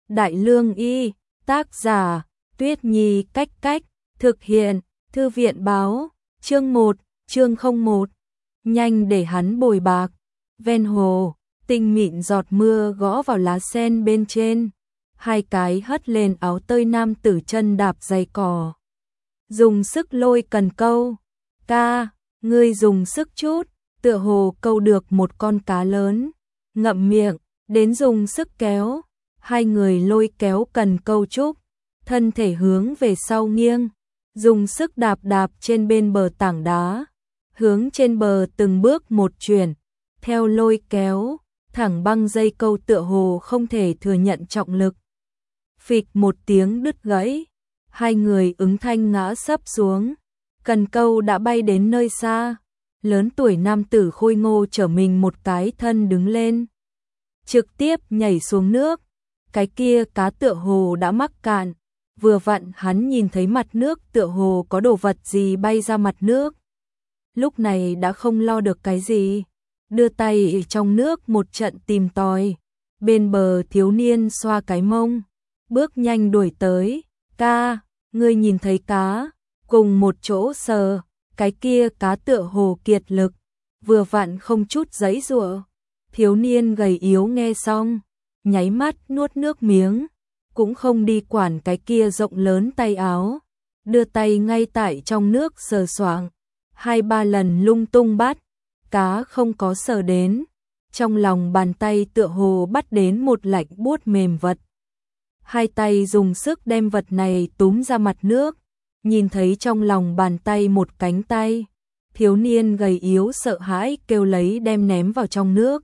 Đại Lương Y, tác giả, Tuyết Nhi Cách Cách, thực hiện, Thư viện báo, chương 1, chương 01. Nhanh để hắn bồi bạc. Ven hồ, tinh mịn giọt mưa gõ vào lá sen bên trên. Hai cái hất lên áo tơi nam tử chân đạp giày cỏ. Dùng sức lôi cần câu. Ca, ngươi dùng sức chút, tựa hồ câu được một con cá lớn. Ngậm miệng, đến dùng sức kéo. Hai người lôi kéo cần câu trúc, thân thể hướng về sau nghiêng, dùng sức đạp đạp trên bên bờ tảng đá, hướng trên bờ từng bước một chuyển, theo lôi kéo, thẳng băng dây câu tựa hồ không thể thừa nhận trọng lực. Phịch một tiếng đứt gãy, hai người ứng thanh ngã sấp xuống, cần câu đã bay đến nơi xa, lớn tuổi nam tử khôi ngô trở mình một cái thân đứng lên, trực tiếp nhảy xuống nước. Cái kia cá tựa hồ đã mắc cạn, vừa vặn hắn nhìn thấy mặt nước tựa hồ có đồ vật gì bay ra mặt nước. Lúc này đã không lo được cái gì, đưa tay trong nước một trận tìm tòi. Bên bờ thiếu niên xoa cái mông, bước nhanh đuổi tới. Ca, ngươi nhìn thấy cá, cùng một chỗ sờ, cái kia cá tựa hồ kiệt lực, vừa vặn không chút giãy giụa. Thiếu niên gầy yếu nghe xong, nháy mắt nuốt nước miếng, cũng không đi quản cái kia rộng lớn tay áo, đưa tay ngay tại trong nước sờ soạng, 2-3 lần lung tung bắt, cá không có sờ đến, trong lòng bàn tay tựa hồ bắt đến một lạnh buốt mềm vật. Hai tay dùng sức đem vật này túm ra mặt nước, nhìn thấy trong lòng bàn tay một cánh tay, thiếu niên gầy yếu sợ hãi kêu lấy đem ném vào trong nước.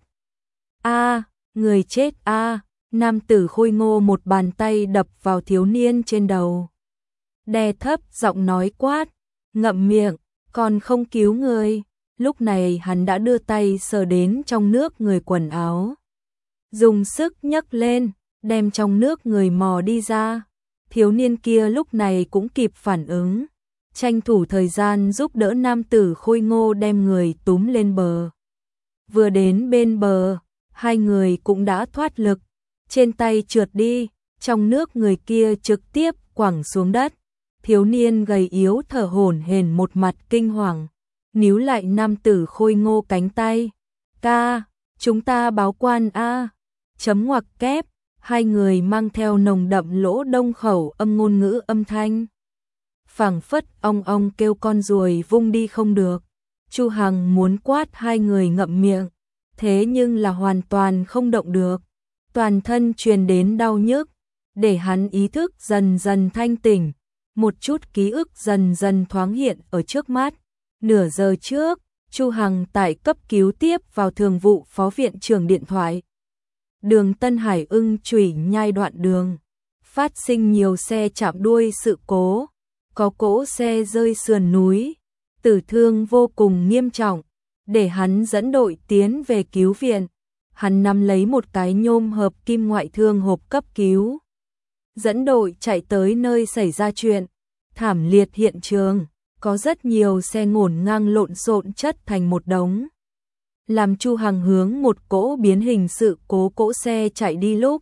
A, người chết a, nam tử khôi ngô một bàn tay đập vào thiếu niên trên đầu. Đè thấp giọng nói quát, ngậm miệng, còn không cứu người. Lúc này hắn đã đưa tay sờ đến trong nước người quần áo. Dùng sức nhấc lên, đem trong nước người mò đi ra. Thiếu niên kia lúc này cũng kịp phản ứng, tranh thủ thời gian giúp đỡ nam tử khôi ngô đem người túm lên bờ. Vừa đến bên bờ, hai người cũng đã thoát lực, trên tay trượt đi, trong nước người kia trực tiếp quẳng xuống đất. Thiếu niên gầy yếu thở hổn hển một mặt kinh hoàng, níu lại nam tử khôi ngô cánh tay. Ca, chúng ta báo quan a. Chấm ngoặc kép, hai người mang theo nồng đậm lỗ đông khẩu âm ngôn ngữ âm thanh. Phảng phất ong ong kêu con ruồi vung đi không được. Chu Hằng muốn quát hai người ngậm miệng, thế nhưng là hoàn toàn không động được. Toàn thân truyền đến đau nhức, để hắn ý thức dần dần thanh tỉnh, một chút ký ức dần dần thoáng hiện ở trước mắt. Nửa giờ trước, Chu Hằng tại cấp cứu tiếp vào thường vụ phó viện trưởng điện thoại. Đường Tân Hải Ưng Chủy Nhai đoạn đường, phát sinh nhiều xe chạm đuôi sự cố, có cỗ xe rơi sườn núi, tử thương vô cùng nghiêm trọng, để hắn dẫn đội tiến về cứu viện. Hắn nắm lấy một cái nhôm hợp kim ngoại thương hộp cấp cứu, dẫn đội chạy tới nơi xảy ra chuyện. Thảm liệt hiện trường, có rất nhiều xe ngổn ngang lộn xộn chất thành một đống. Làm Chu Hằng hướng một cỗ biến hình sự cố cỗ xe chạy đi lúc,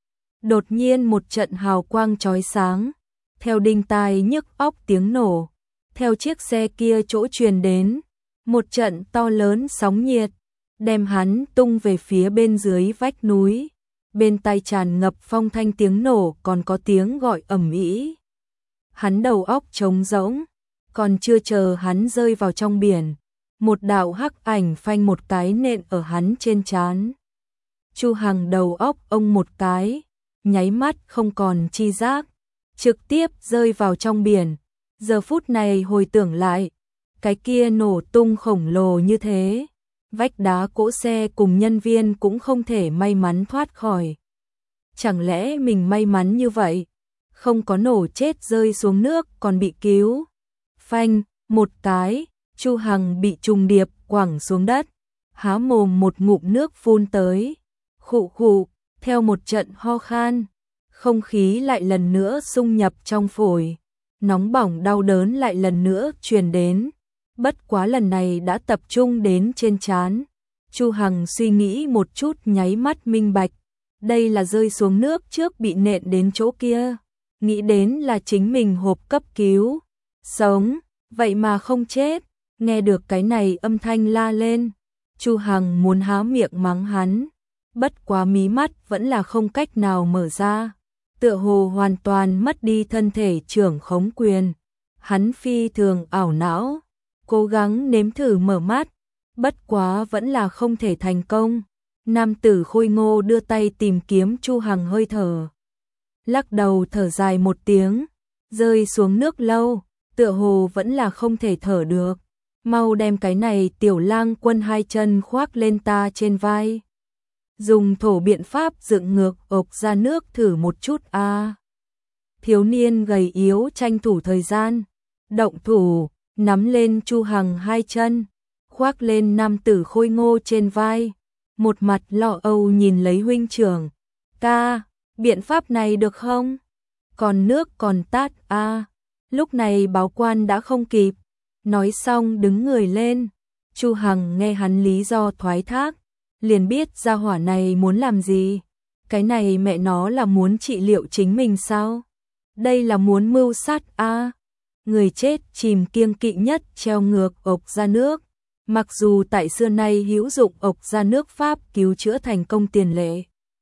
đột nhiên một trận hào quang chói sáng, theo đinh tai nhức óc tiếng nổ, theo chiếc xe kia chỗ truyền đến, một trận to lớn sóng nhiệt, đem hắn tung về phía bên dưới vách núi. Bên tai tràn ngập phong thanh tiếng nổ, còn có tiếng gọi ầm ĩ. Hắn đầu óc trống rỗng, còn chưa chờ hắn rơi vào trong biển, một đạo hắc ảnh phanh một cái nện ở hắn trên trán. Chu Hằng đầu óc ông một cái, nháy mắt không còn chi giác, trực tiếp rơi vào trong biển. Giờ phút này hồi tưởng lại, cái kia nổ tung khổng lồ như thế, vách đá cỗ xe cùng nhân viên cũng không thể may mắn thoát khỏi. Chẳng lẽ mình may mắn như vậy, không có nổ chết rơi xuống nước còn bị cứu. Phanh, một cái, Chu Hằng bị trùng điệp quẳng xuống đất, há mồm một ngụm nước phun tới. Khụ khụ, theo một trận ho khan, không khí lại lần nữa xung nhập trong phổi, nóng bỏng đau đớn lại lần nữa truyền đến. Bất quá lần này đã tập trung đến trên trán. Chu Hằng suy nghĩ một chút nháy mắt minh bạch, đây là rơi xuống nước trước bị nện đến chỗ kia, nghĩ đến là chính mình hộp cấp cứu, sống, vậy mà không chết. Nghe được cái này âm thanh la lên, Chu Hằng muốn há miệng mắng hắn, bất quá mí mắt vẫn là không cách nào mở ra, tựa hồ hoàn toàn mất đi thân thể trưởng khống quyền. Hắn phi thường ảo não, cố gắng nếm thử mở mắt, bất quá vẫn là không thể thành công. Nam tử khôi ngô đưa tay tìm kiếm Chu Hằng hơi thở, lắc đầu thở dài một tiếng, rơi xuống nước lâu, tựa hồ vẫn là không thể thở được. Mau đem cái này tiểu lang quân hai chân khoác lên ta trên vai. Dùng thổ biện pháp dựng ngược ộc ra nước thử một chút a. Thiếu niên gầy yếu tranh thủ thời gian, động thủ, nắm lên Chu Hằng hai chân, khoác lên nam tử khôi ngô trên vai, một mặt lo âu nhìn lấy huynh trưởng. Ca, biện pháp này được không? Còn nước còn tát a. Lúc này báo quan đã không kịp. Nói xong đứng người lên, Chu Hằng nghe hắn lý do thoái thác, liền biết gia hỏa này muốn làm gì. Cái này mẹ nó là muốn trị liệu chính mình sao? Đây là muốn mưu sát a. Người chết chìm kiêng kỵ nhất treo ngược ộc ra nước. Mặc dù tại xưa nay hữu dụng ộc ra nước pháp cứu chữa thành công tiền lệ,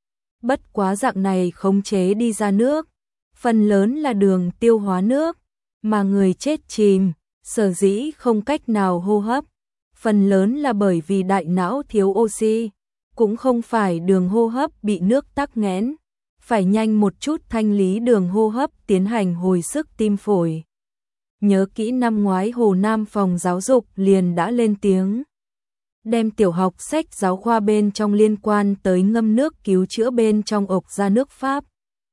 bất quá dạng này khống chế đi ra nước, phần lớn là đường tiêu hóa nước, mà người chết chìm sở dĩ không cách nào hô hấp, phần lớn là bởi vì đại não thiếu oxy, cũng không phải đường hô hấp bị nước tắc nghẽn, phải nhanh một chút thanh lý đường hô hấp tiến hành hồi sức tim phổi. Nhớ kỹ năm ngoái Hồ Nam phòng giáo dục liền đã lên tiếng, đem tiểu học sách giáo khoa bên trong liên quan tới ngâm nước cứu chữa bên trong ộc ra nước pháp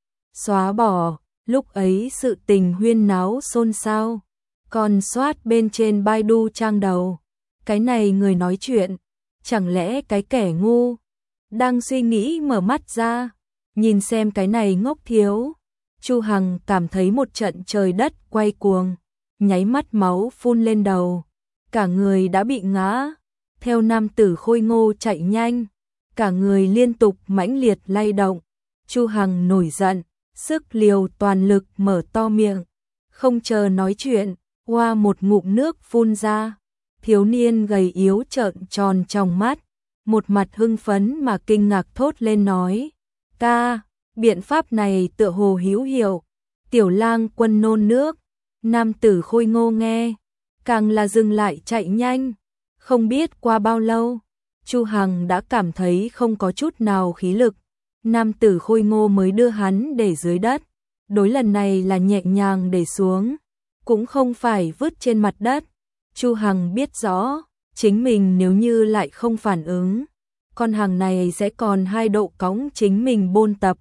xóa bỏ, lúc ấy sự tình huyên náo xôn xao. Còn soát bên trên Baidu trang đầu, cái này người nói chuyện, chẳng lẽ cái kẻ ngu, đang suy nghĩ mở mắt ra, nhìn xem cái này ngốc thiếu. Chu Hằng cảm thấy một trận trời đất quay cuồng, nháy mắt máu phun lên đầu, cả người đã bị ngã, theo nam tử khôi ngô chạy nhanh, cả người liên tục mãnh liệt lay động. Chu Hằng nổi giận, sức liều toàn lực mở to miệng, không chờ nói chuyện, qua một ngụm nước phun ra. Thiếu niên gầy yếu trợn tròn trong mắt, một mặt hưng phấn mà kinh ngạc thốt lên nói, ca, biện pháp này tựa hồ hữu hiệu. Tiểu lang quân nôn nước. Nam tử khôi ngô nghe, càng là dừng lại chạy nhanh. Không biết qua bao lâu, Chu Hằng đã cảm thấy không có chút nào khí lực. Nam tử khôi ngô mới đưa hắn để dưới đất, đối lần này là nhẹ nhàng để xuống, cũng không phải vứt trên mặt đất. Chu Hằng biết rõ, chính mình nếu như lại không phản ứng, con hàng này sẽ còn hai độ cõng chính mình bôn tập.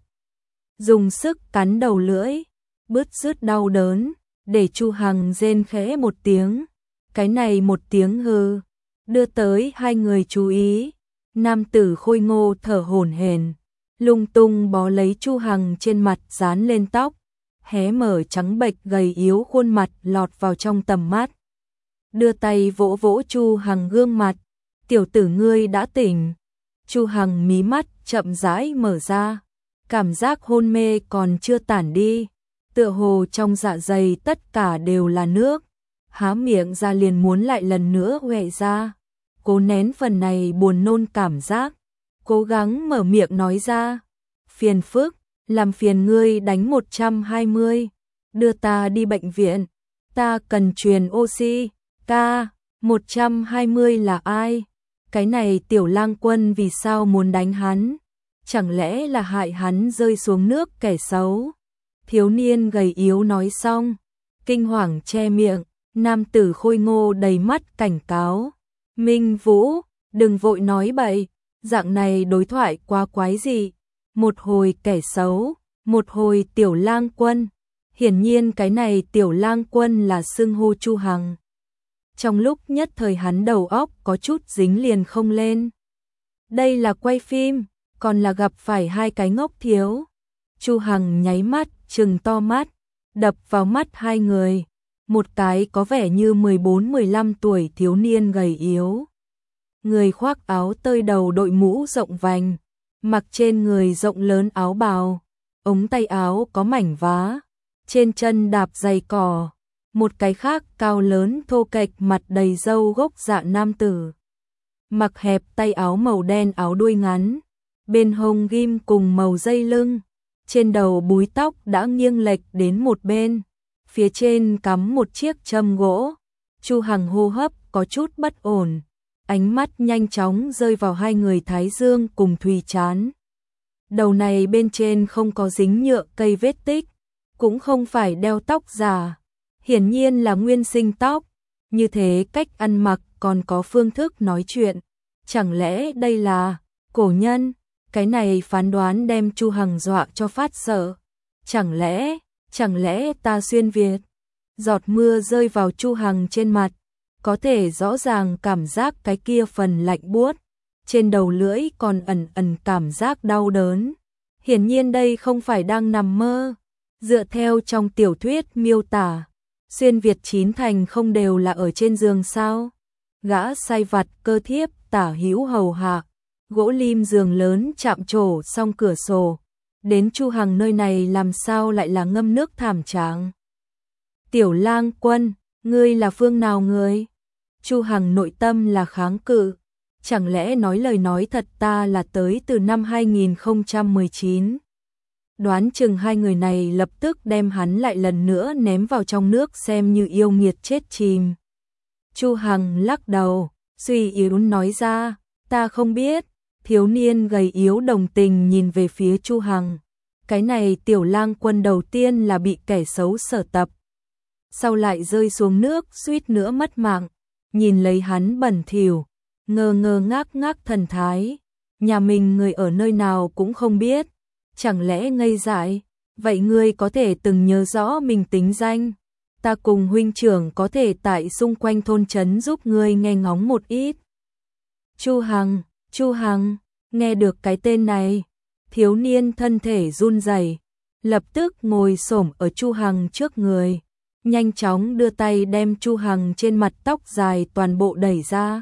Dùng sức cắn đầu lưỡi, bứt rứt đau đớn, để Chu Hằng rên khẽ một tiếng. Cái này một tiếng hừ, đưa tới hai người chú ý. Nam tử khôi ngô thở hổn hển, lung tung bó lấy Chu Hằng trên mặt dán lên tóc, hé mở trắng bệch gầy yếu khuôn mặt lọt vào trong tầm mắt. Đưa tay vỗ vỗ Chu Hằng gương mặt, tiểu tử ngươi đã tỉnh. Chu Hằng mí mắt chậm rãi mở ra, cảm giác hôn mê còn chưa tản đi, tựa hồ trong dạ dày tất cả đều là nước, há miệng ra liền muốn lại lần nữa huệ ra. Cố nén phần này buồn nôn cảm giác, cố gắng mở miệng nói ra, phiền phức, làm phiền ngươi đánh 120, đưa ta đi bệnh viện, ta cần truyền oxy. Ca, 120 là ai? Cái này tiểu lang quân vì sao muốn đánh hắn? Chẳng lẽ là hại hắn rơi xuống nước kẻ xấu? Thiếu niên gầy yếu nói xong, kinh hoàng che miệng. Nam tử khôi ngô đầy mắt cảnh cáo, Minh Vũ, đừng vội nói bậy, dạng này đối thoại quá quái dị. Một hồi kẻ xấu, một hồi tiểu lang quân. Hiển nhiên cái này tiểu lang quân là xưng hô Chu Hằng. Trong lúc nhất thời hắn đầu óc có chút dính liền không lên. Đây là quay phim, còn là gặp phải hai cái ngốc thiếu. Chu Hằng nháy mắt, trừng to mắt, đập vào mắt hai người. Một cái có vẻ như 14-15 tuổi thiếu niên gầy yếu. Người khoác áo tơi đầu đội mũ rộng vành, mặc trên người rộng lớn áo bào, ống tay áo có mảnh vá, trên chân đạp giày cỏ, một cái khác cao lớn thô kệch mặt đầy râu gốc dạ nam tử. Mặc hẹp tay áo màu đen áo đuôi ngắn, bên hông ghim cùng màu dây lưng, trên đầu búi tóc đã nghiêng lệch đến một bên, phía trên cắm một chiếc châm gỗ. Chu Hằng hô hấp có chút bất ổn, ánh mắt nhanh chóng rơi vào hai người Thái Dương cùng Thùy Chán. Đầu này bên trên không có dính nhựa cây vết tích, cũng không phải đeo tóc giả, hiển nhiên là nguyên sinh tóc, như thế cách ăn mặc còn có phương thức nói chuyện, chẳng lẽ đây là cổ nhân? Cái này phán đoán đem Chu Hằng dọa cho phát sợ. Chẳng lẽ ta xuyên Việt? Giọt mưa rơi vào Chu Hằng trên mặt, có thể rõ ràng cảm giác cái kia phần lạnh buốt, trên đầu lưỡi còn ẩn ẩn cảm giác đau đớn. Hiển nhiên đây không phải đang nằm mơ. Dựa theo trong tiểu thuyết miêu tả, xuyên Việt chín thành không đều là ở trên giường sao? Gã sai vặt cơ thiếp tả hữu hầu hạ, gỗ lim giường lớn chạm trổ song cửa sổ. Đến Chu Hằng nơi này làm sao lại là ngâm nước thảm trạng? Tiểu Lang Quân, ngươi là phương nào người? Chu Hằng nội tâm là kháng cự. Chẳng lẽ nói lời nói thật ta là tới từ năm 2019? Đoán chừng hai người này lập tức đem hắn lại lần nữa ném vào trong nước xem như yêu nghiệt chết chìm. Chu Hằng lắc đầu, suy yếu nói ra, ta không biết. Thiếu niên gầy yếu đồng tình nhìn về phía Chu Hằng. Cái này Tiểu Lang Quân đầu tiên là bị kẻ xấu sở tập, sau lại rơi xuống nước suýt nữa mất mạng. Nhìn lấy hắn bẩn thỉu, ngơ ngơ ngác ngác thần thái, nhà mình người ở nơi nào cũng không biết, chẳng lẽ ngây dại? Vậy ngươi có thể từng nhớ rõ mình tính danh? Ta cùng huynh trưởng có thể tại xung quanh thôn trấn giúp ngươi nghe ngóng một ít. Chu Hằng, nghe được cái tên này, thiếu niên thân thể run rẩy, lập tức ngồi xổm ở Chu Hằng trước người, nhanh chóng đưa tay đem Chu Hằng trên mặt tóc dài toàn bộ đẩy ra.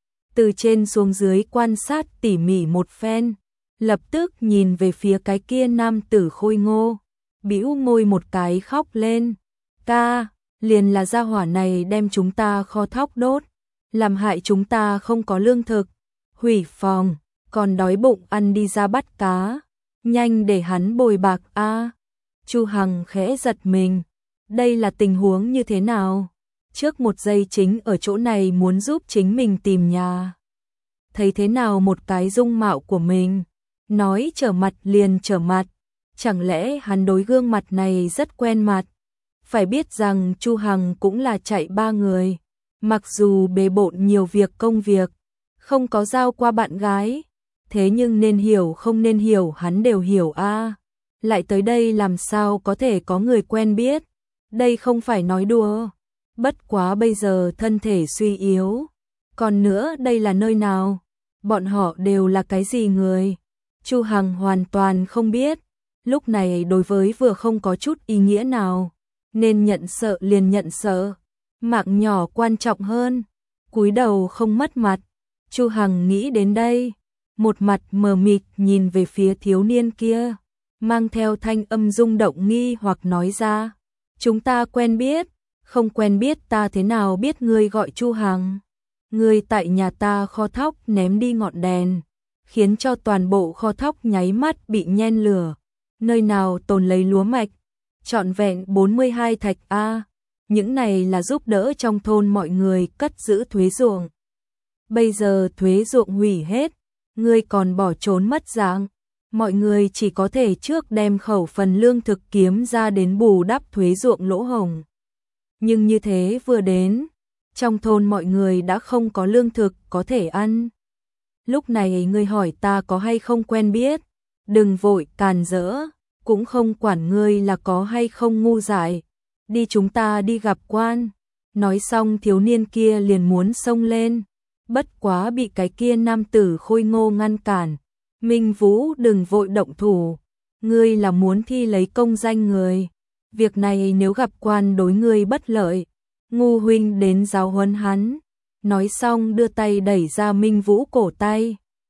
Từ trên xuống dưới quan sát tỉ mỉ một phen, lập tức nhìn về phía cái kia nam tử khôi ngô, bĩu môi một cái khóc lên. Ca, liền là gia hỏa này đem chúng ta kho thóc đốt, làm hại chúng ta không có lương thực, hủy phòng, còn đói bụng ăn đi ra bắt cá, nhanh để hắn bồi bạc a. Chu Hằng khẽ giật mình, đây là tình huống như thế nào? Trước một giây chính ở chỗ này muốn giúp chính mình tìm nhà, thấy thế nào một cái dung mạo của mình, nói trở mặt liền trở mặt, chẳng lẽ hắn đối gương mặt này rất quen mặt? Phải biết rằng Chu Hằng cũng là chạy ba người, mặc dù bề bộn nhiều việc công việc, không có giao qua bạn gái, thế nhưng nên hiểu không nên hiểu hắn đều hiểu a. Lại tới đây làm sao có thể có người quen biết, đây không phải nói đùa. Bất quá bây giờ thân thể suy yếu, còn nữa đây là nơi nào? Bọn họ đều là cái gì người? Chu Hằng hoàn toàn không biết, lúc này đối với vừa không có chút ý nghĩa nào, nên nhận sợ liền nhận sợ, mạng nhỏ quan trọng hơn, cúi đầu không mất mặt. Chu Hằng nghĩ đến đây, một mặt mờ mịt nhìn về phía thiếu niên kia, mang theo thanh âm rung động nghi hoặc nói ra, chúng ta quen biết, không quen biết ta thế nào biết ngươi gọi Chu Hằng? Ngươi tại nhà ta kho thóc ném đi ngọn đèn, khiến cho toàn bộ kho thóc nháy mắt bị nhen lửa, nơi nào tồn lấy lúa mạch, trọn vẹn 42 thạch a. Những này là giúp đỡ trong thôn mọi người cất giữ thuế ruộng. Bây giờ thuế ruộng hủy hết, ngươi còn bỏ trốn mất dạng, mọi người chỉ có thể trước đem khẩu phần lương thực kiếm ra đến bù đắp thuế ruộng lỗ hổng. Nhưng như thế vừa đến, trong thôn mọi người đã không có lương thực có thể ăn. Lúc này ngươi hỏi ta có hay không quen biết, đừng vội càn rỡ, cũng không quản ngươi là có hay không ngu dại, đi chúng ta đi gặp quan. Nói xong thiếu niên kia liền muốn xông lên, bất quá bị cái kia nam tử khôi ngô ngăn cản. Minh Vũ đừng vội động thủ, ngươi là muốn thi lấy công danh người, việc này nếu gặp quan đối ngươi bất lợi, ngu huynh đến giáo huấn hắn. Nói xong đưa tay đẩy ra Minh Vũ cổ tay,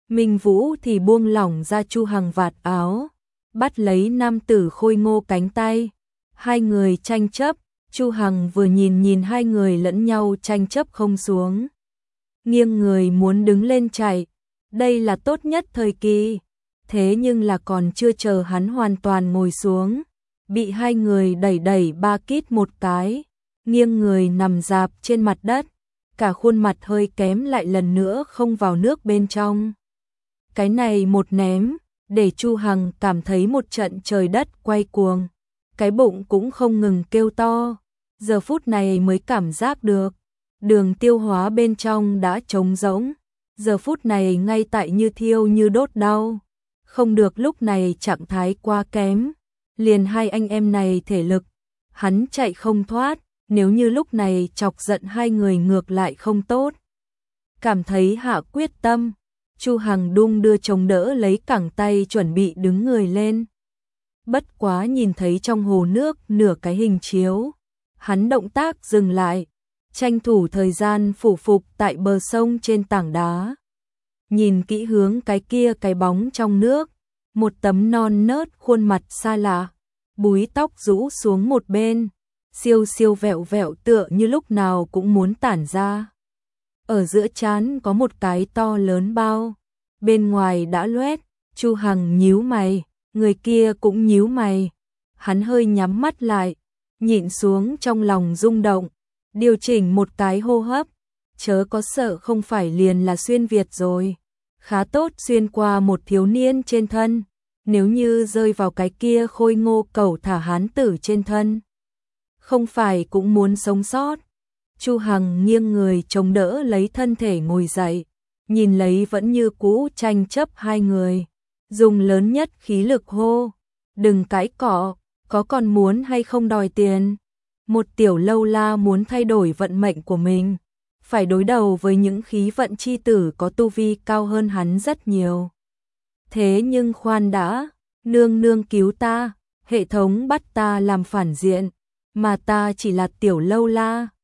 Minh Vũ thì buông lỏng ra Chu Hằng vạt áo, bắt lấy nam tử khôi ngô cánh tay. Hai người tranh chấp, Chu Hằng vừa nhìn hai người lẫn nhau tranh chấp không xuống. Nghiêng người muốn đứng lên chạy, đây là tốt nhất thời kỳ. Thế nhưng là còn chưa chờ hắn hoàn toàn ngồi xuống, bị hai người đẩy ba kít một cái, nghiêng người nằm rạp trên mặt đất, cả khuôn mặt hơi kém lại lần nữa không vào nước bên trong. Cái này một ném, để Chu Hằng cảm thấy một trận trời đất quay cuồng, cái bụng cũng không ngừng kêu to, giờ phút này mới cảm giác được, đường tiêu hóa bên trong đã trống rỗng, giờ phút này ngay tại như thiêu như đốt đau, không được lúc này trạng thái quá kém, liền hai anh em này thể lực, hắn chạy không thoát, nếu như lúc này chọc giận hai người ngược lại không tốt. Cảm thấy hạ quyết tâm, Chu Hằng đung đưa chống đỡ lấy cẳng tay chuẩn bị đứng người lên. Bất quá nhìn thấy trong hồ nước nửa cái hình chiếu, hắn động tác dừng lại, tranh thủ thời gian phủ phục tại bờ sông trên tảng đá. Nhìn kỹ hướng cái kia cái bóng trong nước, một tấm non nớt khuôn mặt xa lạ, búi tóc rũ xuống một bên, siêu siêu vẹo vẹo tựa như lúc nào cũng muốn tản ra. Ở giữa trán có một cái to lớn bao, bên ngoài đã loét, Chu Hằng nhíu mày, người kia cũng nhíu mày. Hắn hơi nhắm mắt lại, nhịn xuống trong lòng rung động, điều chỉnh một cái hô hấp, chớ có sợ không phải liền là xuyên Việt rồi. Khá tốt xuyên qua một thiếu niên trên thân, nếu như rơi vào cái kia khôi ngô cẩu thả hán tử trên thân, không phải cũng muốn sống sót. Chu Hằng nghiêng người chống đỡ lấy thân thể ngồi dậy, nhìn lấy vẫn như cũ tranh chấp hai người, dùng lớn nhất khí lực hô, đừng cãi cọ, có còn muốn hay không đòi tiền. Một tiểu lâu la muốn thay đổi vận mệnh của mình, phải đối đầu với những khí vận chi tử có tu vi cao hơn hắn rất nhiều. Thế nhưng khoan đã, nương nương cứu ta, hệ thống bắt ta làm phản diện, mà ta chỉ là tiểu lâu la,